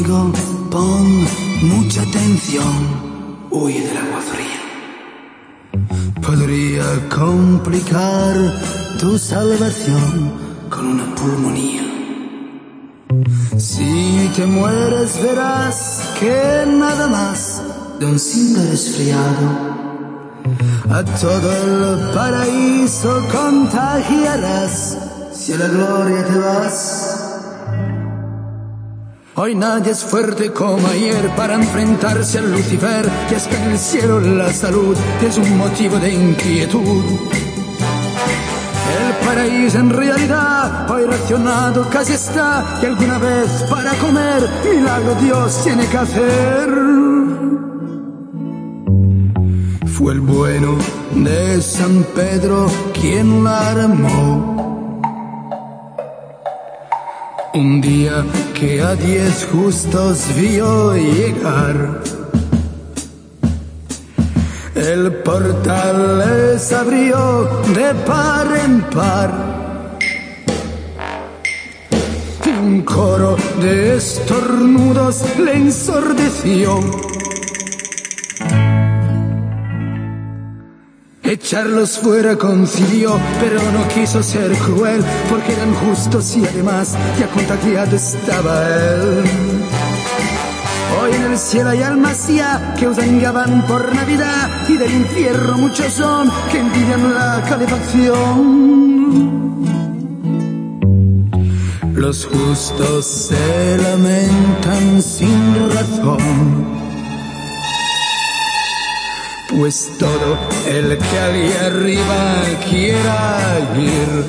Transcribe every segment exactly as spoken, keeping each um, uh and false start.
amigo, pon mucha atención, huye del agua fría. Podría complicar tu salvación con una pulmonía. Si te mueres verás que nada más de un simple resfriado a todo el paraíso contagiarás si a la gloria te vas. Hoy nadie es fuerte como ayer para enfrentarse al Lucifer, y es que en el cielo la salud es un motivo de inquietud. El paraíso en realidad hoy racionado casi está, y alguna vez para comer milagro Dios tiene que hacer. Fue el bueno de San Pedro quien la armó. Un día que a diez justos vio llegar, el portal les abrió de par en par. Un coro de estornudos le ensordeció. Echarlos fuera concilió, pero no quiso ser cruel, porque eran justos y además ya contagiado estaba él. Hoy en el cielo hay almas ya que usangaban por Navidad, y del infierno muchos son que envidian la calefacción. Los justos se lamentan sin razón, pues todo el que allí arriba quiera ir,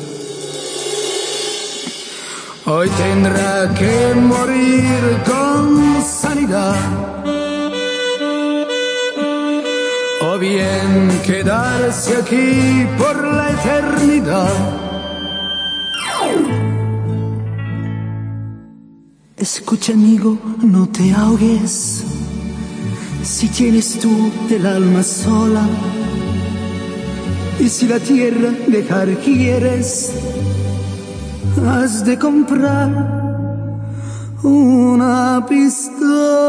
hoy tendrá que morir con sanidad, o bien quedarse aquí por la eternidad. Escucha, amigo, no te ahogues. Si tienes tú el alma sola, y si la tierra dejar quieres, has de comprar una pistola.